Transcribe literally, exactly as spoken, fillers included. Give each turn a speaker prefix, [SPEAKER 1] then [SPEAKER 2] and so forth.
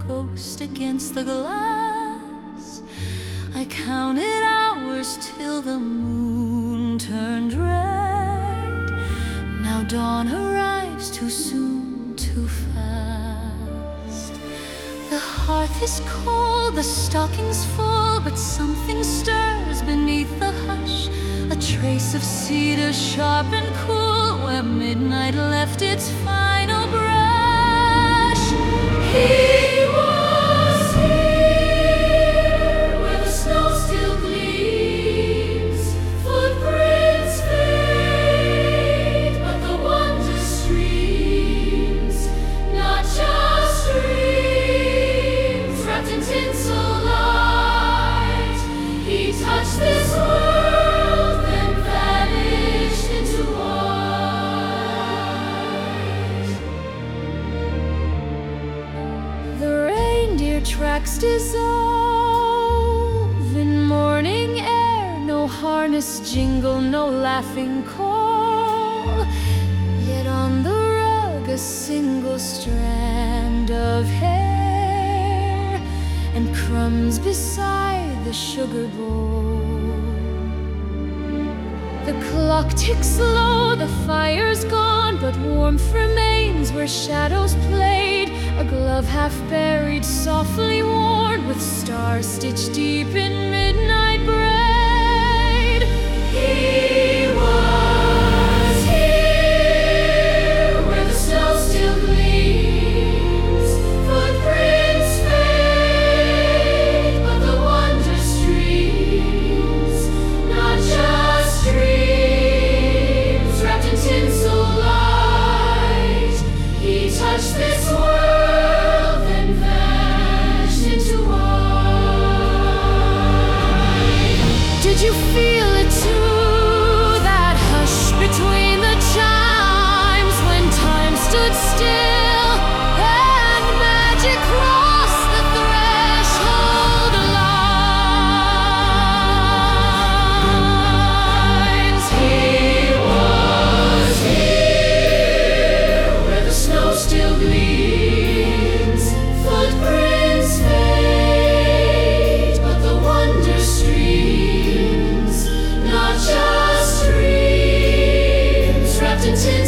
[SPEAKER 1] ghost against the glass. I counted hours till the moon turned red. Now dawn arrives too soon, too fast. The hearth is cold, the stocking's full, but something stirs beneath the hush. A trace of cedar sharp and cool, where midnight left its final brush. He was here, where the snow still gleams. Footprints fade, but the wonder streams. Not just dreams, wrapped in tinsel light. He touched this world, then vanished into white. The reindeer tracks dissolve in morning air. No harness jingle, no laughing call. Yet on the rug a single strand of hair, and crumbs beside the sugar bowl. The clock ticks slow, the fire's gone, but warmth remains where shadows played. A glove half buried, softly worn, with stars stitched deep in midnight braid. He was here, where the snow still gleams. Footprints fade, but the wonder streams. Not just dreams, wrapped in tinsel light. He touched this world, then vanished into white. Did you feel it too, that hush between the chimes, when time stood still and magic crossed the threshold lines? He was here, where the snow still gleams. Footprints fade, but the wonder streams. Not just dreams, wrapped in tin